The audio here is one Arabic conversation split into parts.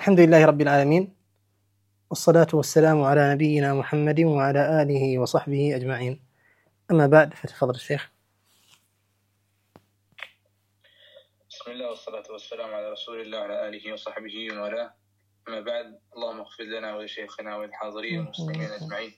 الحمد لله رب العالمين، والصلاة والسلام على نبينا محمد وعلى آله وصحبه أجمعين. أما بعد، فتفضل الشيخ. بسم الله والصلاة والسلام على رسول الله وعلى آله وصحبه ومن والاه. أما بعد، اللهم اغفر لنا ولشيخنا وللحاضرين والمسلمين أجمعين.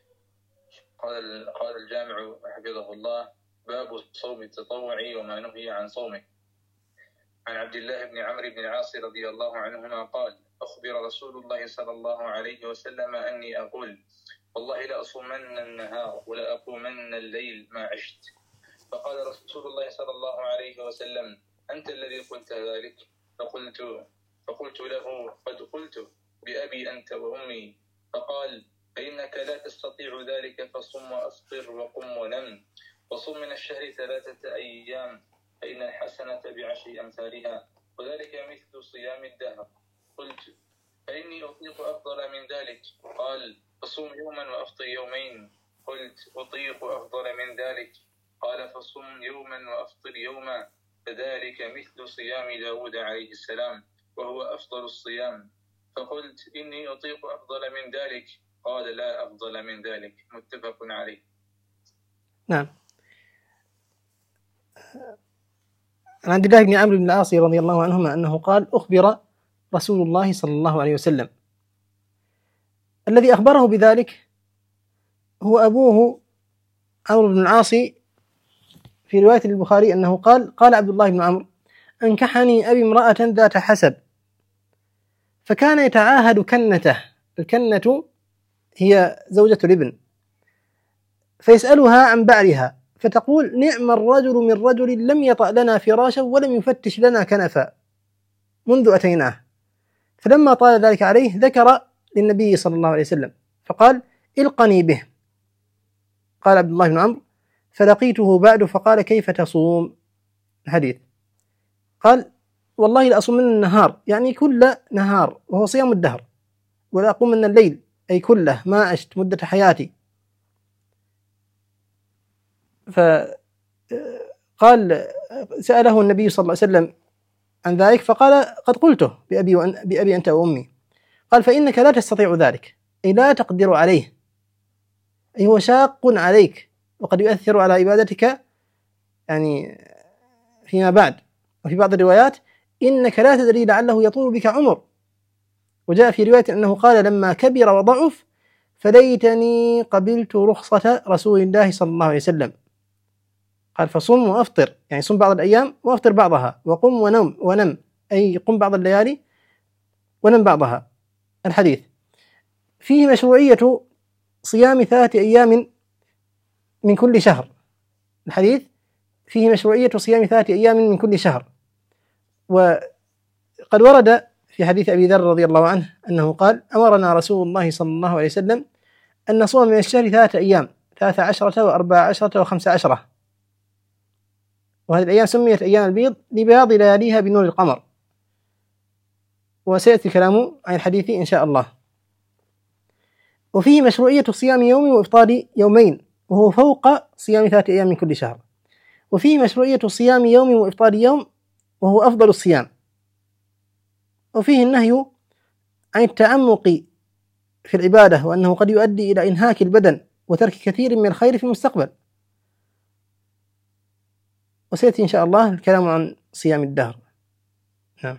قال الجامع حفظه الله: باب صوم التطوع وما نهي عن صومه. عن عبد الله بن عمرو بن العاص رضي الله عنهما قال: أخبر رسول الله صلى الله عليه وسلم أني أقول: والله لأصومن النهار ولا أقومن الليل ما عشت. فقال رسول الله صلى الله عليه وسلم: أنت الذي قلت ذلك؟ فقلت له: قد قلت بأبي أنت وأمي. فقال: فإنك لا تستطيع ذلك، فصم وأفطر وقم ونم، وصم من الشهر 3 أيام، فإن الحسنة بعشر أمثالها، وذلك مثل صيام الدهر. قلت: فإني أطيق أفضل من ذلك. قال: فصوم يوما وأفطر يومين. قلت: أطيق أفضل من ذلك. قال: فصوم يوما وأفطر يوما، فذلك مثل صيام داود عليه السلام، وهو أفضل الصيام. فقلت: إني أطيق أفضل من ذلك. قال: لا أفضل من ذلك. متفق عليه. نعم. عن عبد الله بن عمرو بن العاص رضي الله عنهما أنه قال: أخبر رسول الله صلى الله عليه وسلم. الذي أخبره بذلك هو أبوه عمرو بن العاص. في رواية البخاري أنه قال عبد الله بن عمرو: أنكحني أبي امرأة ذات حسب، فكان يتعاهد كنته. الكنة هي زوجة الابن، فيسألها عن بعلها فتقول: نعم الرجل من رجل لم يطأ لنا فراشا ولم يفتش لنا كنفا منذ أتيناه. فلما طال ذلك عليه ذكر للنبي صلى الله عليه وسلم فقال: القني به. قال عبد الله بن عمرو: فلقيته بعد فقال: كيف تصوم؟ الحديث. قال: والله لأصومن النهار، يعني كل نهار، وهو صيام الدهر، ولا أقوم من الليل، أي كله ما عشت مدة حياتي. فقال: سأله النبي صلى الله عليه وسلم عن ذلك فقال: قد قلته بأبي أنت وأمي. قال: فإنك لا تستطيع ذلك، أي لا تقدر عليه، أي هو شاق عليك وقد يؤثر على عبادتك يعني فيما بعد. وفي بعض الروايات: إنك لا تدري لعله يطول بك عمر. وجاء في رواية أنه قال: لما كبر وضعف فليتني قبلت رخصة رسول الله صلى الله عليه وسلم. قال: فصم وأفطر، يعني صم بعض الأيام وأفطر بعضها، وقم ونم، أي قم بعض الليالي ونم بعضها. الحديث. فيه مشروعية صيام 3 أيام من كل شهر. الحديث فيه مشروعية صيام 3 أيام من كل شهر. وقد ورد في حديث أبي ذر رضي الله عنه أنه قال: أمرنا رسول الله صلى الله عليه وسلم أن نصوم من الشهر 3 أيام، 13 و14 و15. وهذه الأيام سميت أيام البيض لبياض لياليها بنور القمر. وسيأتي الكلام عن الحديث إن شاء الله. وفيه مشروعية صيام يوم وإفطار يومين، وهو فوق صيام 3 أيام من كل شهر. وفيه مشروعية صيام يوم وإفطار يوم، وهو أفضل الصيام. وفيه النهي عن التعمق في العبادة، وأنه قد يؤدي إلى إنهاك البدن وترك كثير من الخير في المستقبل. وسيأتي إن شاء الله الكلام عن صيام الدهر. نعم.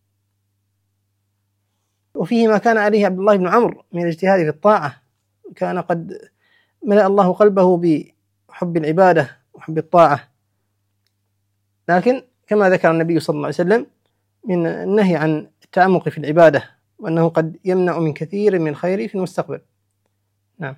وفيه ما كان عليه عبد الله بن عمرو من الاجتهاد في الطاعة، كان قد ملأ الله قلبه بحب العبادة وحب الطاعة، لكن كما ذكر النبي صلى الله عليه وسلم من النهي عن التعمق في العبادة، وأنه قد يمنع من كثير من الخير في المستقبل. نعم.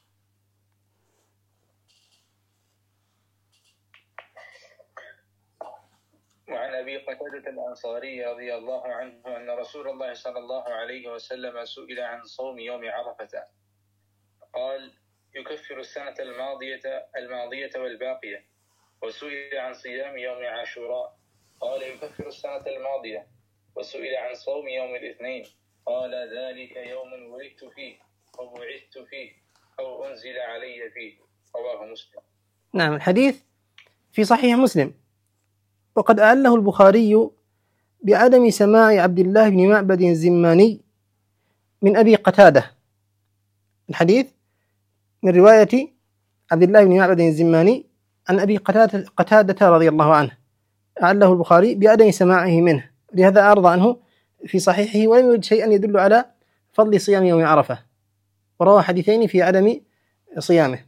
وعن أبي قتادة الأنصاري رضي الله عنه أن رسول الله صلى الله عليه وسلم سئل عن صوم يوم عرفة قال: يكفر السنة الماضية والباقية. وسئل عن صيام يوم عاشوراء قال: يكفر السنة الماضية. وسئل عن صوم يوم الاثنين قال: ذلك يوم ولدت فيه أو بعثت فيه أو أنزل علي فيه. رواه مسلم. نعم. الحديث في صحيح مسلم، وقد أعله البخاري بعدم سماع عبد الله بن معبد الزماني من أبي قتادة. الحديث من رواية عبد الله بن معبد الزماني عن أبي قتادة رضي الله عنه، أعله البخاري بعدم سماعه منه، لهذا أعرض عنه في صحيحه ولم يوجد شيئا يدل على فضل صيام يوم عرفة، وروى حديثين في عدم صيامه.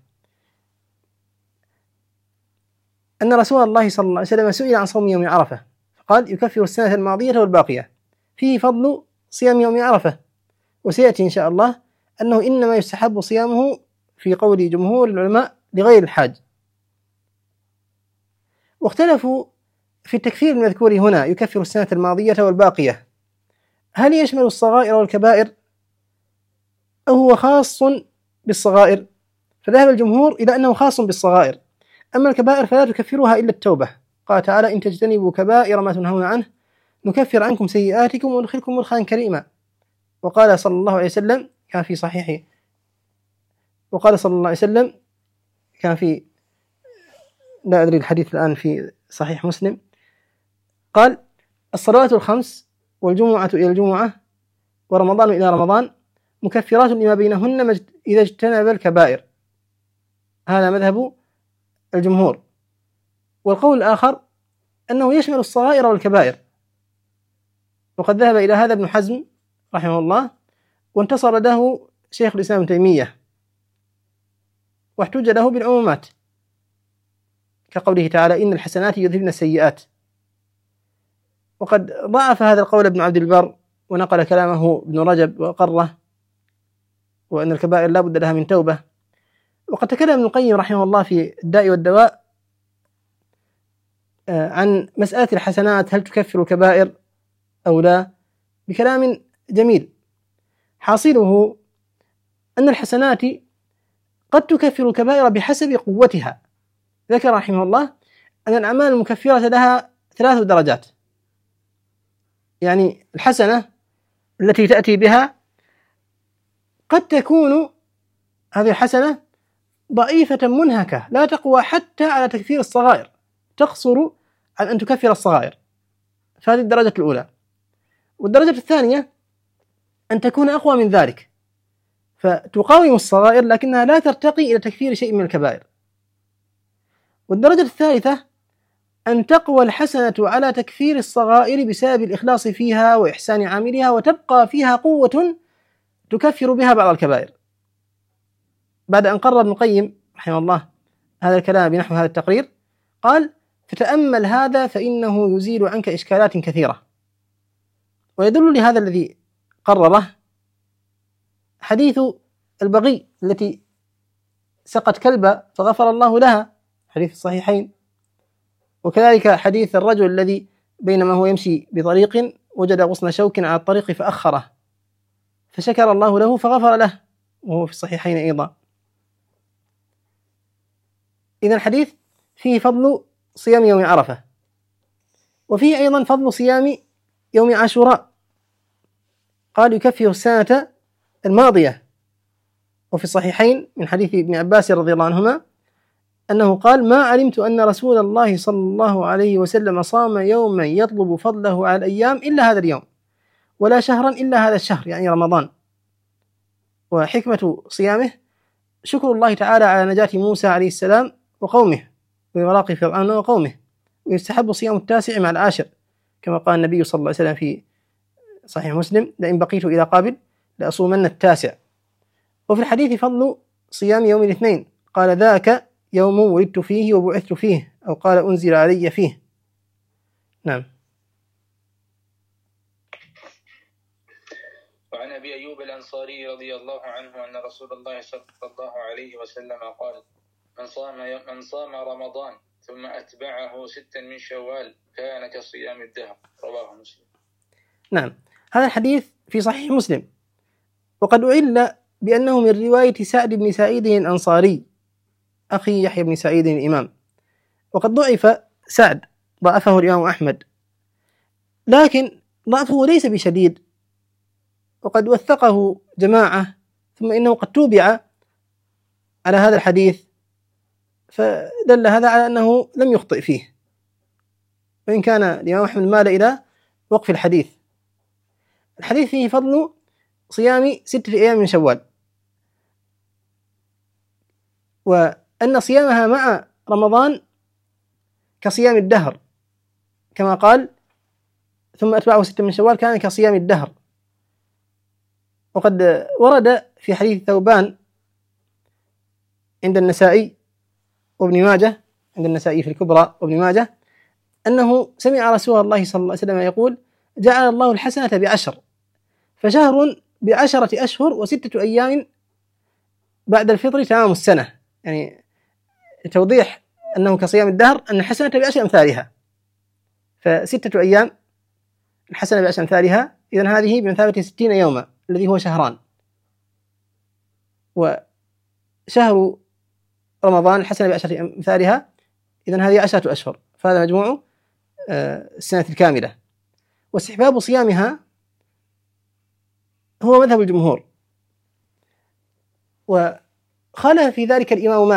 أن رسول الله صلى الله عليه وسلم سئل عن صوم يوم عرفة فقال يكفر السنة الماضية والباقية، فيه فضل صيام يوم عرفة، وسيأتي إن شاء الله أنه إنما يستحب صيامه في قول جمهور العلماء لغير الحاج. واختلفوا في التكفير المذكور هنا يكفر السنة الماضية والباقية، هل يشمل الصغائر والكبائر أو هو خاص بالصغائر؟ فذهب الجمهور إلى أنه خاص بالصغائر، أما الكبائر فلا تكفرها إلا التوبة. قال تعالى إن تجتنبوا كبائر ما تنهون عنه نكفر عنكم سيئاتكم وندخلكم مدخلا كريما. وقال صلى الله عليه وسلم كان في صحيحه، وقال صلى الله عليه وسلم كان في، لا أدري الحديث الآن في صحيح مسلم، قال الصلوات الخمس والجمعة إلى الجمعة ورمضان إلى رمضان مكفرات لما بينهن إذا اجتنب الكبائر. هذا مذهب الجمهور. والقول الآخر أنه يشمل الصغائر والكبائر، وقد ذهب إلى هذا ابن حزم رحمه الله، وانتصر له شيخ الإسلام ابن تيمية، واحتج له بالعمومات كقوله تعالى إن الحسنات يذهبن السيئات. وقد ضعف هذا القول ابن عبد البر، ونقل كلامه ابن رجب وقره، وأن الكبائر لا بد لها من توبة. وقد تكلم ابن القيم رحمه الله في الداء والدواء عن مسألة الحسنات هل تكفر الكبائر أو لا بكلام جميل، حاصله أن الحسنات قد تكفر الكبائر بحسب قوتها. ذكر رحمه الله أن الأعمال المكفرة لها 3 درجات، يعني الحسنة التي تأتي بها قد تكون هذه الحسنة ضعيفة منهكة لا تقوى حتى على تكفير الصغائر، تقصر عن أن تكفر الصغائر، فهذه الدرجة الأولى. والدرجة الثانية أن تكون أقوى من ذلك فتقاوم الصغائر لكنها لا ترتقي إلى تكفير شيء من الكبائر. والدرجة الثالثة أن تقوى الحسنة على تكفير الصغائر بسبب الإخلاص فيها وإحسان عاملها، وتبقى فيها قوة تكفر بها بعض الكبائر. بعد أن قرر ابن القيم رحمه الله هذا الكلام بنحو هذا التقرير، قال فتأمل هذا فإنه يزيل عنك إشكالات كثيرة. ويدل لهذا الذي قرره حديث البغي التي سقت كلبا فغفر الله لها، حديث الصحيحين. وكذلك حديث الرجل الذي بينما هو يمشي بطريق وجد غصن شوك على الطريق فأخره فشكر الله له فغفر له، وهو في الصحيحين أيضا. إذن الحديث فيه فضل صيام يوم عرفة، وفيه أيضا فضل صيام يوم عاشوراء. قال يكفر السنة الماضية. وفي الصحيحين من حديث ابن عباس رضي الله عنهما أنه قال ما علمت أن رسول الله صلى الله عليه وسلم صام يوما يطلب فضله على الأيام إلا هذا اليوم، ولا شهرا إلا هذا الشهر، يعني رمضان. وحكمة صيامه شكر الله تعالى على نجاة موسى عليه السلام وقومه وإغراق فرعون وقومه، ويستحب صيام التاسع مع العاشر كما قال النبي صلى الله عليه وسلم في صحيح مسلم لئن بقيت إلى قابل لأصومن التاسع. وفي الحديث فضل صيام يوم الاثنين، قال ذاك يوم ولدت فيه وبعثت فيه، أو قال أنزل علي فيه. نعم. وعن أبي أيوب الأنصاري رضي الله عنه أن رسول الله صلى الله عليه وسلم قال من صام رمضان ثم أتبعه 6 من شوال كان كصيام الدهر، رواه مسلم. نعم، هذا الحديث في صحيح مسلم، وقد أعل بأنه من رواية سعد بن سعيد الأنصاري أخي يحيى بن سعيد الإمام، وقد ضعف سعد، ضعفه الإمام أحمد، لكن ضعفه ليس بشديد، وقد وثقه جماعة، ثم إنه قد توبع على هذا الحديث، فدل هذا على أنه لم يخطئ فيه، وإن كان الإمام أحمد مال إلى وقف الحديث. الحديث فيه فضل صيام 6 أيام من شوال، وأن صيامها مع رمضان كصيام الدهر، كما قال ثم أتبعه 6 من شوال كان كصيام الدهر. وقد ورد في حديث ثوبان عند النسائي وابن ماجه، عند النسائي في الكبرى وابن ماجه، أنه سمع رسول الله صلى الله عليه وسلم يقول: جعل الله الحسنة ب10، فشهر ب10 أشهر و6 أيام بعد الفطر تمام السنة. يعني توضيح أنه كصيام الدهر، أن الحسنة ب10 أمثالها، ف6 أيام الحسنة ب10 أمثالها، إذن هذه بمثابة 60 يوما الذي هو شهران. وشهر رمضان الحسنة ب10 أمثالها، إذن هذه 10 أشهر، فهذا مجموع السنة الكاملة. واستحباب صيامها هو مذهب الجمهور، وخالف في ذلك الإمام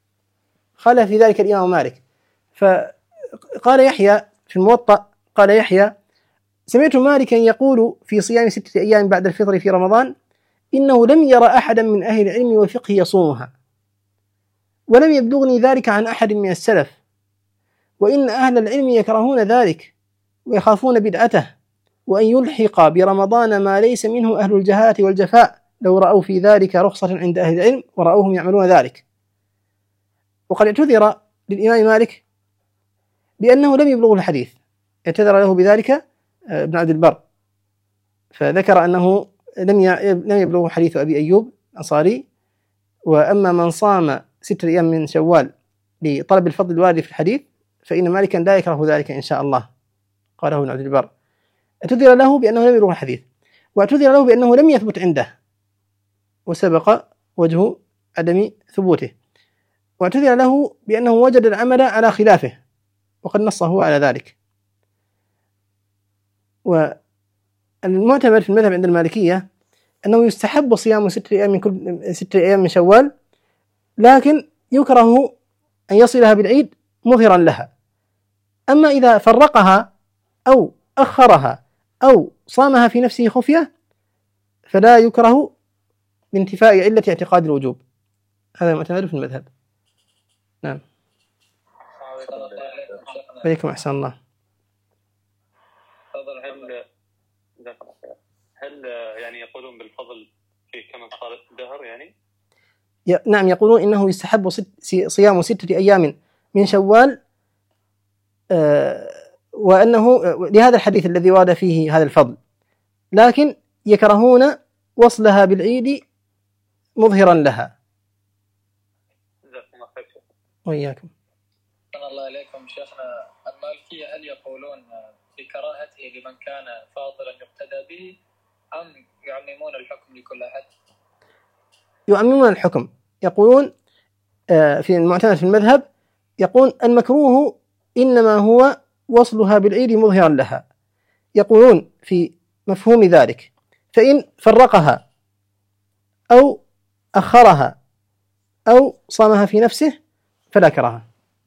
مالك، فقال يحيى في الموطأ، قال يحيى: سمعت مالكا يقول في صيام 6 أيام بعد الفطر في رمضان: إنه لم ير أحدا من أهل العلم والفقه يصومها، ولم يبلغني ذلك عن أحد من السلف، وإن أهل العلم يكرهون ذلك ويخافون بدعته، وأن يلحق برمضان ما ليس منه أهل الجهالة والجفاء، لو رأوا في ذلك رخصة عند أهل العلم ورأوهم يعملون ذلك. وقد اعتذر للإمام مالك بأنه لم يبلغ الحديث، اعتذر له بذلك ابن عبد البر، فذكر أنه لم يبلغ حديث أبي أيوب الأنصاري. وأما من صام 6 أيام من شوال لطلب الفضل الوارد في الحديث فإن مالكا لا يكره ذلك إن شاء الله، قاله ابن عبد البر. اعتذر له بأنه لم يبلغ الحديث، واعتذر له بأنه لم يثبت عنده وسبق وجه عدم ثبوته، واعتذر له بأنه وجد العمل على خلافه وقد نصه على ذلك. والمعتمد في المذهب عند المالكية أنه يستحب صيام 6 أيام من شوال، لكن يكره أن يصلها بالعيد مظهرا لها. أما إذا فرقها أو أخرها أو صامها في نفسه خفية فلا يكره بانتفاء علة اعتقاد الوجوب. هذا المعتمد في المذهب. نعم. عليكم أحسن الله. هل يعني يقولون بالفضل في كما قال الدهر يعني؟ نعم، يقولون إنه يستحب صيام 6 أيام من شوال، وأنه لهذا الحديث الذي ورد فيه هذا الفضل، لكن يكرهون وصلها بالعيد مظهرا لها. وإياكم. الله عليكم شيخنا. المالكية هل يقولون بكراهته لمن كان فاضلا يقتدى به، أم يعممون الحكم لكل أحد؟ يعممون الحكم، يقولون في المعتمد في المذهب، يقول المكروه إنما هو وصلها بالعيد مظهرا لها. يقولون في مفهوم ذلك: فإن فرقها أو أخرها أو صامها في نفسه فلا كراهة.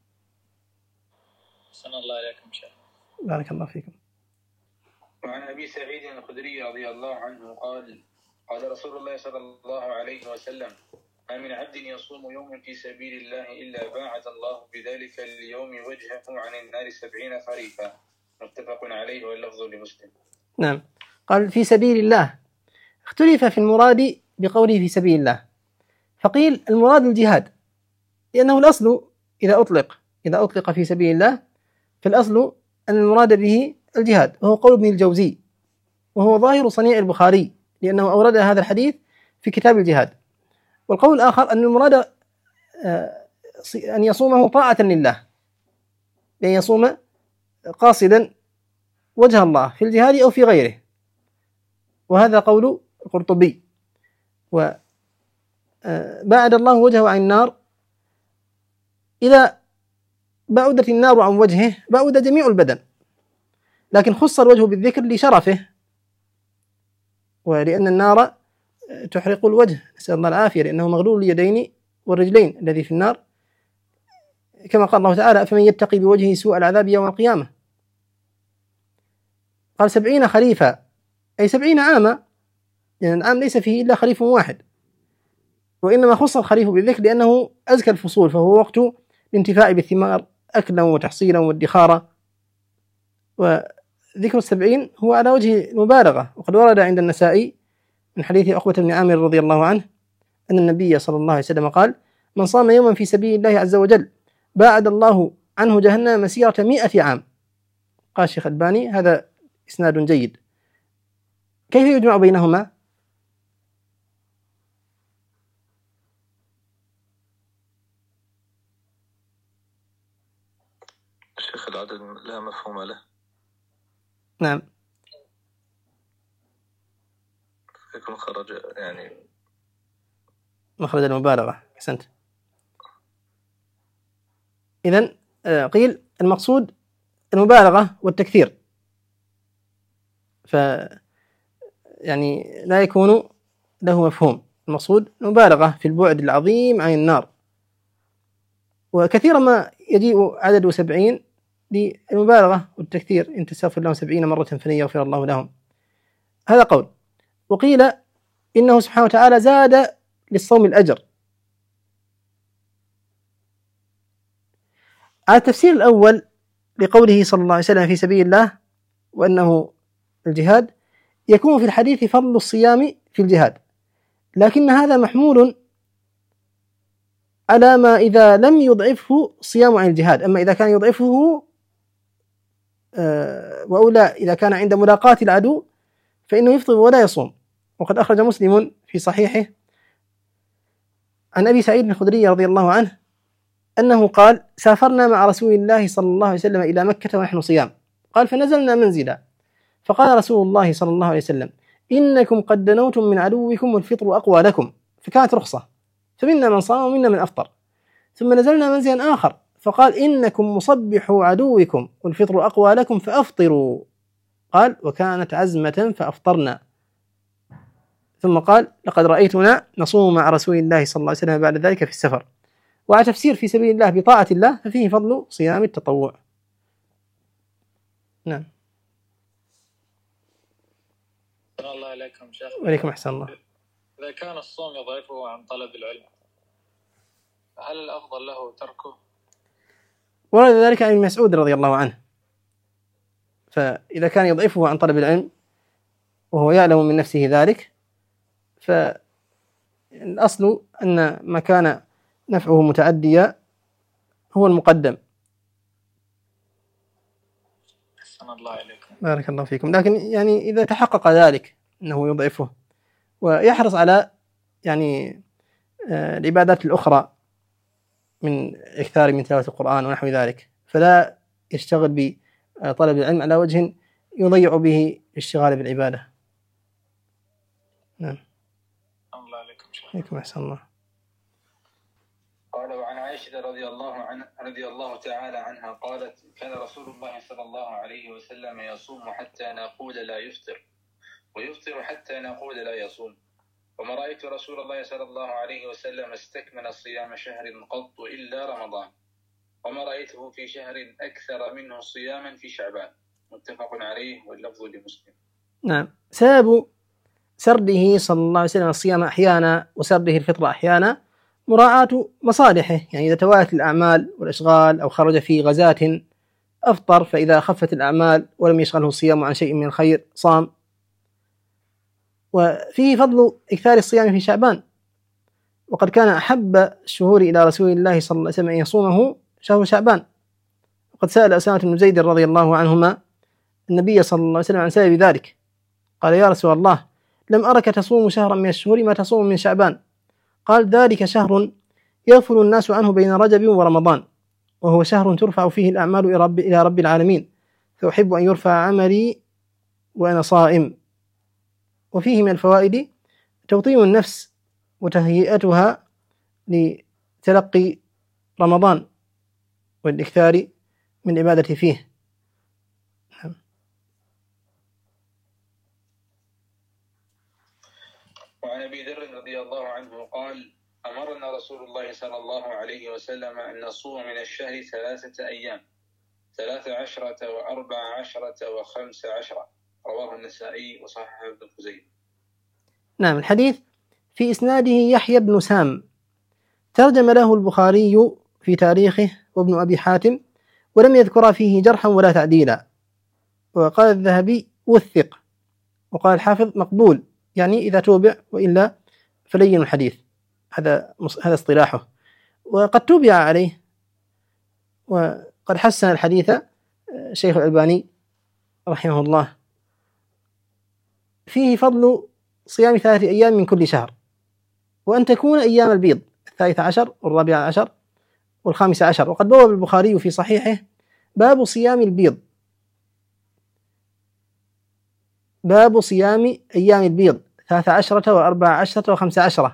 صلى الله عليكم شيخ. بارك الله فيكم. وعن أبي سعيد الخدري رضي الله عنه قال: قال رسول الله صلى الله عليه وسلم: ما من عبد يصوم يوما في سبيل الله إلا باعد الله بذلك اليوم وجهه عن النار 70 خريفا. متفق عليه واللفظ لمسلم. نعم. قال في سبيل الله، اختلف في المراد بقوله في سبيل الله، فقيل المراد الجهاد، لأنه الأصل إذا أطلق في سبيل الله فالأصل أن المراد به الجهاد، وهو قول ابن الجوزي، وهو ظاهر صنيع البخاري لأنه أورد هذا الحديث في كتاب الجهاد. والقول الآخر أن المراد أن يصومه طاعة لله، بأن يصوم قاصدا وجه الله في الجهاد أو في غيره، وهذا قول القرطبي. وبعد الله وجهه عن النار، إذا بعدت النار عن وجهه بعد جميع البدن، لكن خص الوجه بالذكر لشرفه، ولأن النار تحرق الوجه، نسأل الله العافية، لأنه مغلول اليدين والرجلين الذي في النار، كما قال الله تعالى: فمن يتقي بوجهه سوء العذاب يوم القيامة. قال 70 خريفا أي 70 عاما، يعني العام ليس فيه إلا خريف واحد، وإنما خص الخريف بالذكر لأنه أزكى الفصول، فهو وقت الانتفاع بالثمار أكلا وتحصيلا وادخارا. وذكر 70 هو على وجه المبالغة، وقد ورد عند النسائي من حديث عقبة بن عامر رضي الله عنه أن النبي صلى الله عليه وسلم قال: من صام يوما في سبيل الله عز وجل باعد الله عنه جهنم مسيرة 100 عام. قال الشيخ الباني: هذا إسناد جيد. كيف يجمع بينهما؟ شيخ العدد لا مفهوم له. نعم، يكون خرج يعني مخرج المبالغة. أحسنت. إذن قيل المقصود المبالغة والتكثير، يعني لا يكون له مفهوم. المقصود المبالغة في البعد العظيم عن النار، وكثيرا ما يجيء عدد 70 للمبالغة والتكثير: إن تستغفر لهم 70 مرة فلن يغفر الله لهم. هذا قول. وقيل إنه سبحانه وتعالى زاد للصوم الأجر. على التفسير الأول لقوله صلى الله عليه وسلم في سبيل الله وأنه الجهاد، يكون في الحديث فضل الصيام في الجهاد، لكن هذا محمول على ما إذا لم يضعفه الصيام عن الجهاد. أما إذا كان يضعفه وأولى إذا كان عند ملاقاة العدو فإنه يفطر ولا يصوم. وقد أخرج مسلم في صحيحه عن أبي سعيد الخدري رضي الله عنه أنه قال: سافرنا مع رسول الله صلى الله عليه وسلم إلى مكة ونحن صيام. قال: فنزلنا منزلا، فقال رسول الله صلى الله عليه وسلم: إنكم قد دنوتم من عدوكم والفطر أقوى لكم. فكانت رخصة، فمنا من صام ومنا من أفطر. ثم نزلنا منزلا آخر فقال: إنكم مصبحوا عدوكم والفطر أقوى لكم فأفطروا. قال: وكانت عزمة فأفطرنا. ثم قال: لقد رأيتنا نصوم مع رسول الله صلى الله عليه وسلم بعد ذلك في السفر. وعلى تفسير في سبيل الله بطاعة الله ففيه فضل صيام التطوع. نعم. الله عليكم شيخ. وعليكم أحسن الله. إذا كان الصوم يضعفه عن طلب العلم، هل الأفضل له تركه؟ ورد ذلك عن ابن مسعود رضي الله عنه. فإذا كان يضعفه عن طلب العلم وهو يعلم من نفسه ذلك، فالأصل أن ما كان نفعه متعديا هو المقدم. أحسن الله عليكم. بارك الله فيكم. لكن يعني إذا تحقق ذلك أنه يضعفه ويحرص على يعني العبادات الأخرى من إكثار من تلاوة القرآن ونحو ذلك، فلا يشتغل بطلب العلم على وجه يضيع به الاشتغال بالعبادة. نعم. الله عليكم شيخ. عليكم أحسن الله. قال: وعن عائشة رضي الله تعالى عنها قالت: كان رسول الله صلى الله عليه وسلم يصوم حتى نقول لا يفطر، ويفطر حتى نقول لا يصوم. وما رأيت رسول الله صلى الله عليه وسلم استكمل صيام شهر قط إلا رمضان، وما رأيته في شهر أكثر منه صياما في شعبان. متفق عليه واللفظ لمسلم. نعم. سبب سرده صلى الله عليه وسلم الصيام أحيانا وسرده الفطر أحيانا مراعاة مصالحه، يعني إذا توالت الأعمال والأشغال أو خرج في غزاة أفطر، فإذا خفت الأعمال ولم يشغله الصيام عن شيء من الخير صام. وفيه فضل إكثار الصيام في شعبان، وقد كان أحب الشهور إلى رسول الله صلى الله عليه وسلم أن يصومه شهر شعبان. وقد سأل أسامة بن زيد رضي الله عنهما النبي صلى الله عليه وسلم عن سبب ذلك، قال: يا رسول الله، لم أرك تصوم شهرا من الشهور ما تصوم من شعبان. قال: ذلك شهر يغفل الناس عنه بين رجب ورمضان، وهو شهر ترفع فيه الأعمال إلى رب العالمين، فأحب أن يرفع عملي وأنا صائم. وفيه من الفوائد توطين النفس وتهيئتها لتلقي رمضان والإكثار من العبادة فيه. وعن أبي ذر رضي الله عنه قال: أمرنا رسول الله صلى الله عليه وسلم أن نصوم من الشهر 3 أيام، 13 و14 و15، رواه النسائي وصححه ابن خزيمة. نعم. الحديث في إسناده يحيى بن سام ترجم له البخاري في تاريخه وابن أبي حاتم، ولم يذكر فيه جرحا ولا تعديلا، وقال الذهبي وثق، وقال الحافظ مقبول، يعني إذا توبع، وإلا فلين الحديث. هذا اصطلاحه. وقد توبع عليه وقد حسن الحديث الشيخ الألباني رحمه الله. فيه فضل صيام 3 أيام من كل شهر، وأن تكون أيام البيض 13 و14 و15. وقد بوب البخاري في صحيحه باب صيام البيض، باب صيام أيام البيض 13 و14 و15،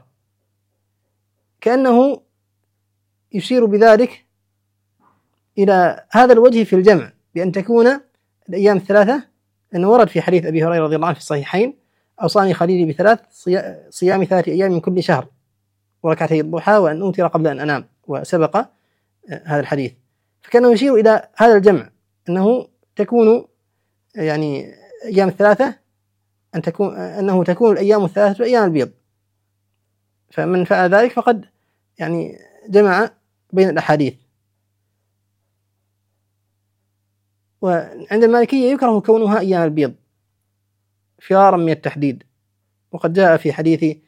كأنه يشير بذلك إلى هذا الوجه في الجمع، بأن تكون الأيام 3، لأنه ورد في حديث أبي هريرة رضي الله عنه في الصحيحين: أوصاني خليلي ب3 صيام 3 أيام من كل شهر وركعتي الضحى وأن أوتر قبل أن أنام، وسبق هذا الحديث. فكانه يشير إلى هذا الجمع، أنه تكون يعني أيام 3، أنه تكون الأيام 3 أيام البيض. فمن فعل ذلك فقد يعني جمع بين الأحاديث. وعند المالكية يكره كونها أيام البيض فرارا من التحديد، وقد جاء في حديث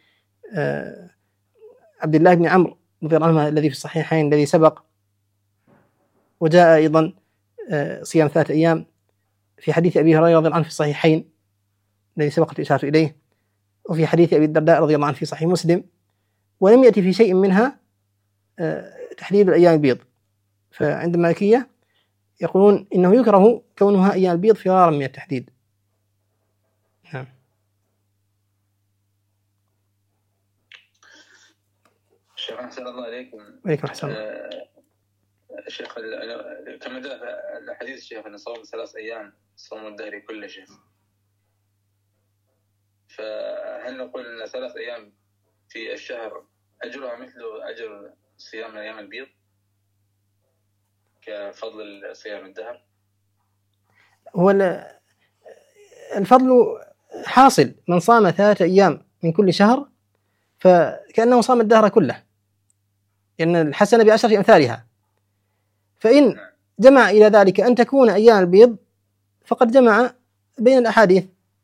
عبد الله بن عمرو رضي الله عنه الذي في الصحيحين الذي سبق، وجاء أيضا صيام 3 أيام في حديث أبي هريرة رضي الله عنه في الصحيحين الذي سبقت الإشارة إليه، وفي حديث أبي الدرداء رضي الله عنه في صحيح مسلم، ولم يأتي في شيء منها تحديد الأيام البيض. فعند المالكية يقولون إنه يكره كونها أيام البيض فرارا من التحديد. نعم. شيخ أحسن الله عليكم. وعليكم السلام. شيخ كما جاء الحديث شيخ أن صوم 3 أيام صوم الدهر كله شيخ، فهل نقول أن 3 أيام في الشهر أجرها مثل أجر صيام أيام البيض كفضل صيام الدهر؟ هو الفضل حاصل، من صام 3 أيام من كل شهر فكأنه صام الدهر كله، لأن الحسنة ب10 أمثالها. فإن جمع إلى ذلك أن تكون أيام البيض فقد جمع بين الأحاديث،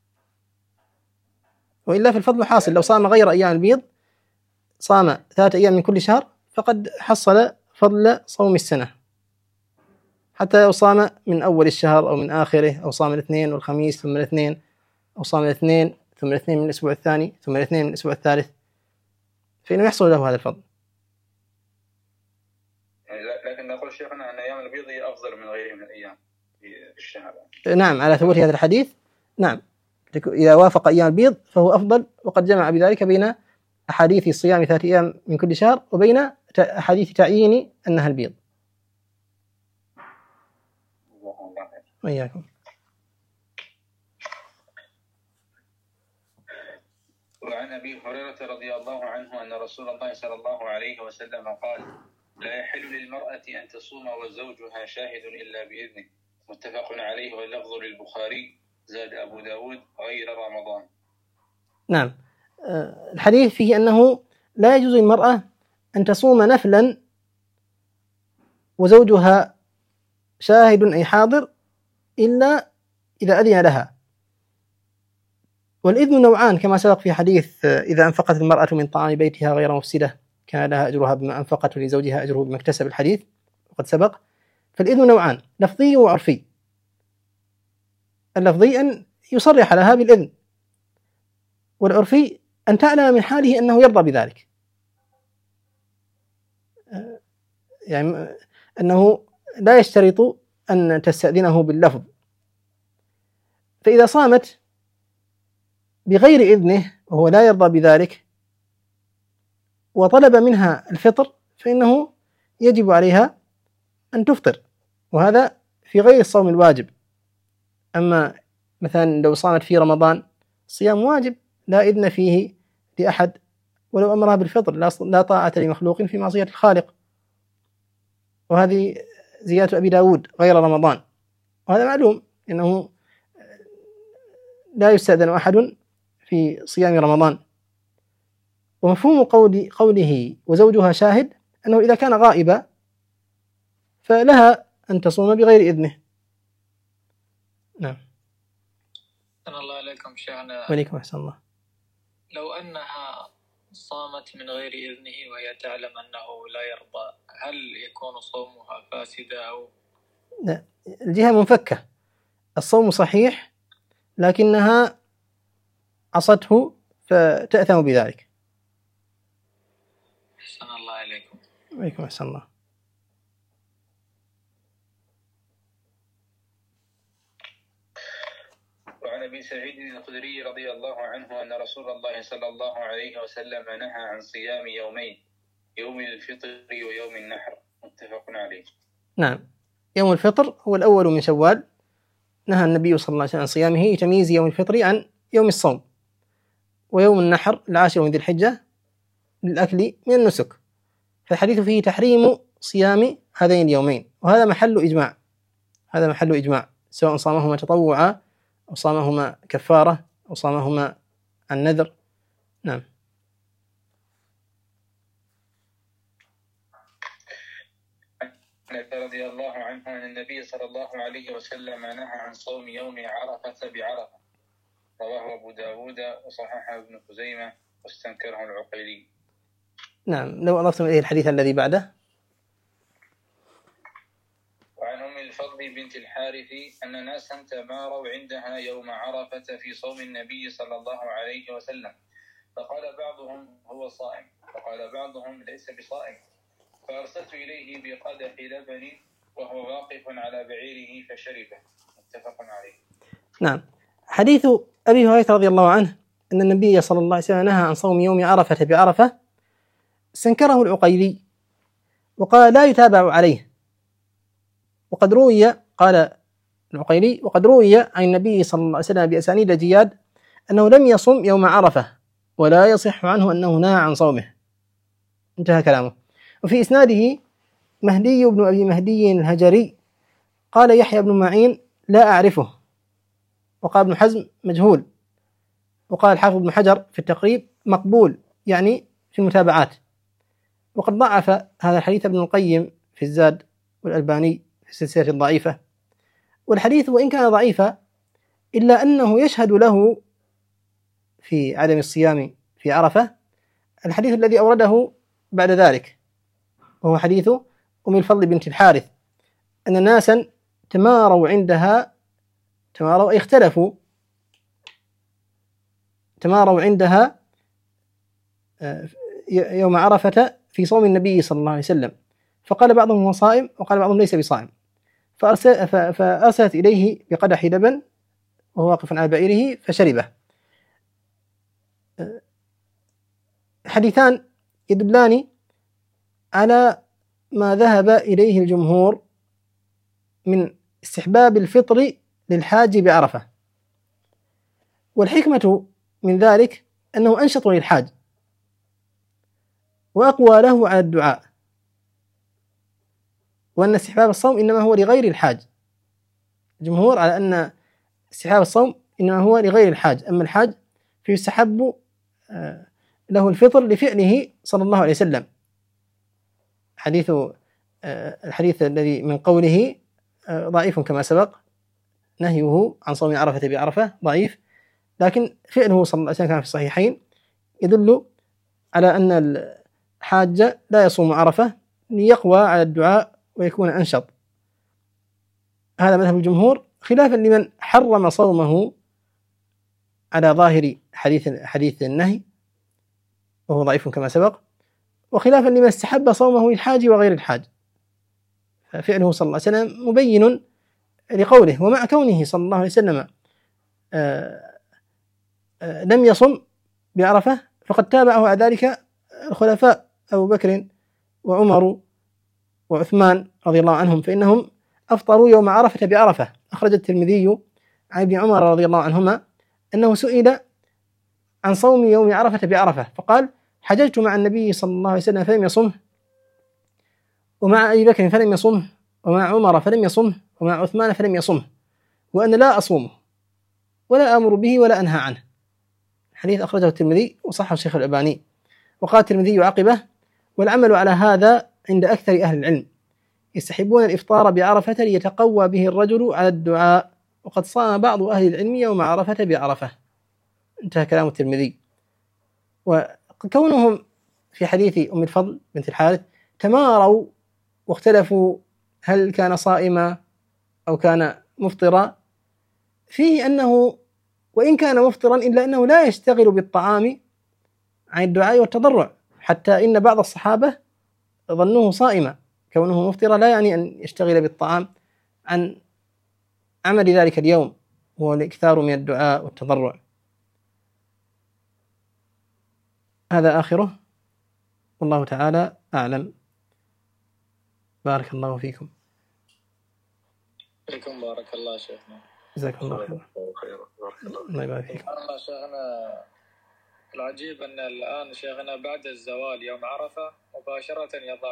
وإلا في الفضل حاصل. لو صام غير أيام البيض، صام 3 أيام من كل شهر، فقد حصل فضل صوم السنة، حتى لو صام من أول الشهر أو من آخره، أو صام الاثنين والخميس ثم الاثنين، أو صام الاثنين ثم الاثنين من الأسبوع الثاني ثم الاثنين من الأسبوع الثالث، فإنه يحصل له هذا الفضل. لكن نقول شيخنا أن أيام البيض هي أفضل من غيرها من الأيام في الشهر. نعم، على ثبوت هذا الحديث. نعم، إذا وافق أيام البيض فهو أفضل، وقد جمع بذلك بين أحاديث صيام 3 أيام من كل شهر وبين أحاديث تعيين أنها البيض. وإياكم. وعن أبي هريرة رضي الله عنه أن رسول الله صلى الله عليه وسلم قال: لا يحل للمرأة أن تصوم وزوجها شاهد إلا بإذنه. متفق عليه، واللفظ للبخاري. زاد أبو داود: غير رمضان. نعم. الحديث فيه أنه لا يجوز للمرأة أن تصوم نفلا وزوجها شاهد أي حاضر إلا إذا أذن لها. والإذن نوعان كما سبق في حديث: إذا أنفقت المرأة من طعام بيتها غير مفسدة كان لها أجرها بما أنفقت، ولزوجها أجره بما اكتسب، الحديث وقد سبق. فالإذن نوعان: لفظي وعرفي. اللفظي أن يصرح لها بالإذن، والعرفي أن تعلم من حاله أنه يرضى بذلك، يعني أنه لا يشترط أن تستأذنه باللفظ. فإذا صامت بغير إذنه وهو لا يرضى بذلك وطلب منها الفطر، فإنه يجب عليها أن تفطر، وهذا في غير الصوم الواجب. أما مثلا لو صامت في رمضان صيام واجب لا إذن فيه لأحد، ولو أمرها بالفطر لا طاعة لمخلوق في معصية الخالق. وهذه زيادة أبي داود: غير رمضان. وهذا معلوم أنه لا يستأذن أحد في صيام رمضان. ومفهوم قوله وزوجها شاهد أنه إذا كان غائبا فلها أن تصوم بغير إذنه. نعم. أحسن الله عليكم شيخنا. وعليكم أحسن الله. لو أنها صامت من غير إذنه وهي تعلم أنه لا يرضى، هل يكون صومها فاسدا أو؟ لا، الجهة منفكة، الصوم صحيح لكنها عصته فتأثم بذلك. أحسن الله عليكم. وعليكم أحسن الله. وعن أبي سعيد الخدري رضي الله عنه أن رسول الله صلى الله عليه وسلم نهى عن صيام يومين، يوم الفطر ويوم النحر، متفق عليه. نعم، يوم الفطر هو الأول من شوال، نهى النبي صلى الله عليه وسلم عن صيامه لتمييز يوم الفطر عن يوم الصوم، ويوم النحر العاشر من ذي الحجة للأكل من النسك، فالحديث فيه تحريم صيام هذين اليومين، وهذا محل إجماع، هذا محل إجماع، سواء صامهما تطوعا أو صامهما كفارة أو صامهما عن نذر. نعم. رضي الله عنه أن النبي صلى الله عليه وسلم نهى عن صوم يوم عرفة بعرفة، رواه أبو داود وصححه ابن خزيمة واستنكره العقيلي. نعم، لو أضفتم إليه الحديث الذي بعده. وعن أم الفضل بنت الحارث أن ناسا تماروا عندها يوم عرفة في صوم النبي صلى الله عليه وسلم، فقال بعضهم هو صائم، وقال بعضهم ليس بصائم، فأرسلت إليه بقدح لبن وهو واقف على بعيره فشربه، متفق عليه. نعم، حديث أبي هريرة رضي الله عنه أن النبي صلى الله عليه وسلم نهى عن صوم يوم عرفة بعرفة، استنكره العقيلي وقال لا يتابع عليه، وقد روي، قال العقيلي، وقد روي عن النبي صلى الله عليه وسلم بأسانيد جياد أنه لم يصم يوم عرفة ولا يصح عنه أنه نهى عن صومه، انتهى كلامه. وفي إسناده مهدي بن أبي مهدي الهجري، قال يحيى بن معين لا أعرفه، وقال ابن حزم مجهول، وقال الحافظ بن حجر في التقريب مقبول، يعني في المتابعات. وقد ضعف هذا الحديث ابن القيم في الزاد والألباني في السلسلة الضعيفة. والحديث وإن كان ضعيفا إلا أنه يشهد له في عدم الصيام في عرفة الحديث الذي أورده بعد ذلك، وهو حديث أم الفضل بنت الحارث أن ناسا تماروا عندها، تماروا أي اختلفوا، تماروا عندها يوم عرفة في صوم النبي صلى الله عليه وسلم، فقال بعضهم هو صائم وقال بعضهم ليس بصائم، فأرسلت إليه بقدح لبن وهو واقف على بعيره فشربه. حديثان يدلان على ما ذهب إليه الجمهور من استحباب الفطر للحاج بعرفة، والحكمة من ذلك أنه أنشط للحاج وأقوى له على الدعاء، وأن استحباب الصوم إنما هو لغير الحاج. الجمهور على أن استحباب الصوم إنما هو لغير الحاج، أما الحاج فيستحب له الفطر لفعله صلى الله عليه وسلم. الحديث الذي من قوله ضعيف كما سبق، نهيه عن صوم عرفة بعرفة ضعيف، لكن فعله صلى الله عليه وسلم كان في الصحيحين يدل على أن الحاج لا يصوم عرفة ليقوى على الدعاء ويكون أنشط. هذا مذهب الجمهور، خلافا لمن حرم صومه على ظاهر حديث النهي وهو ضعيف كما سبق، وخلافا لمن استحب صومه للحاج وغير الحاج، ففعله صلى الله عليه وسلم مبين لقوله. ومع كونه صلى الله عليه وسلم لم يصم بعرفة فقد تابعه على ذلك الخلفاء أبو بكر وعمر وعثمان رضي الله عنهم، فإنهم أفطروا يوم عرفة بعرفة. أخرج الترمذي عن ابن عمر رضي الله عنهما أنه سئل عن صوم يوم عرفة بعرفة فقال حججت مع النبي صلى الله عليه وسلم فلم يصمه، ومع أبي بكر فلم يصمه، ومع عمر فلم يصمه، ومع عثمان فلم يصمه، وأنا لا أصومه. ولا آمر به ولا أنهى عنه. حديث أخرجه الترمذي وصححه الشيخ الألباني. وقال الترمذي عقبه: والعمل على هذا عند أكثر أهل العلم، يستحبون الإفطار بعرفة ليتقوى به الرجل على الدعاء، وقد صام بعض أهل العلم يوم عرفة بعرفة. انتهى كلام الترمذي. وكونهم في حديث أم الفضل بنت الحارث تماروا واختلفوا هل كان صائما أو كان مفطرا، فيه أنه وإن كان مفطرا إلا أنه لا يشتغل بالطعام عن الدعاء والتضرع، حتى إن بعض الصحابة ظنوه صائما. كونه مفطرا لا يعني أن يشتغل بالطعام عن عمل ذلك اليوم، هو الإكثار من الدعاء والتضرع. هذا آخره، والله تعالى أعلم. بارك الله فيكم. فيكم بارك الله شيخنا. جزاكم الله خيرا. الله يبارك فيكم. الله شيخنا، العجيب أن الآن شيخنا بعد الزوال يوم عرفة مباشرة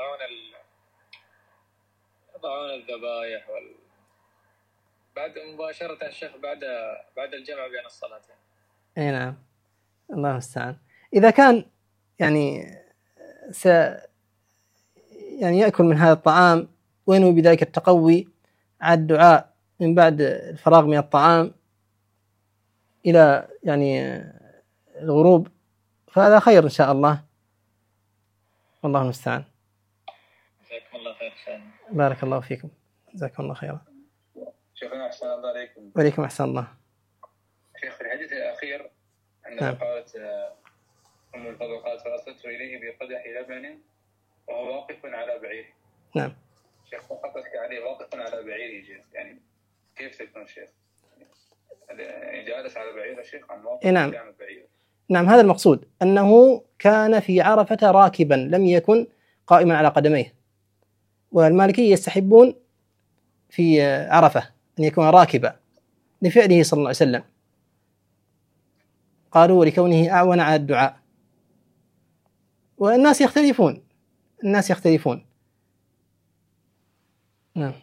يضعون الذبائح بعد مباشرة الشيخ بعد الجمع بين الصلاتين. أي نعم، الله المستعان. إذا كان يعني يأكل من هذا الطعام وينوي بذلك التقوي على الدعاء من بعد الفراغ من الطعام إلى الغروب، فهذا خير إن شاء الله، والله المستعان. جزاكم الله خير شيخنا. بارك الله فيكم. جزاكم الله خيرا. شيخنا أحسن الله عليكم. وعليكم أحسن الله. شيخ، في الحديث الأخير عندما قالت أم الفضل قالت: فأرسلت إليه بقدح لبن وهو واقف على بعيره. نعم. شيخ، فقط عليه واقف على بعيره، يعني كيف تكون شيخ؟ جالس على بعيره شيخ عن واقف نعم. على بعيره. نعم، هذا المقصود، أنه كان في عرفة راكبا لم يكن قائما على قدميه. والمالكية يستحبون في عرفة أن يكون راكبا لفعله صلى الله عليه وسلم، قالوا ولكونه أعون على الدعاء. والناس يختلفون. نعم.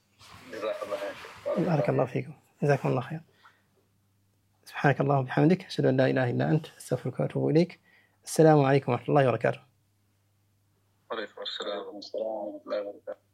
بارك الله فيكم. جزاكم الله خير. سبحانك اللهم وبحمدك، أشهد أن لا إله إلا أنت، أستغفرك وأتوب إليك. السلام عليكم ورحمة الله وبركاته. وعليكم السلام ورحمة الله وبركاته.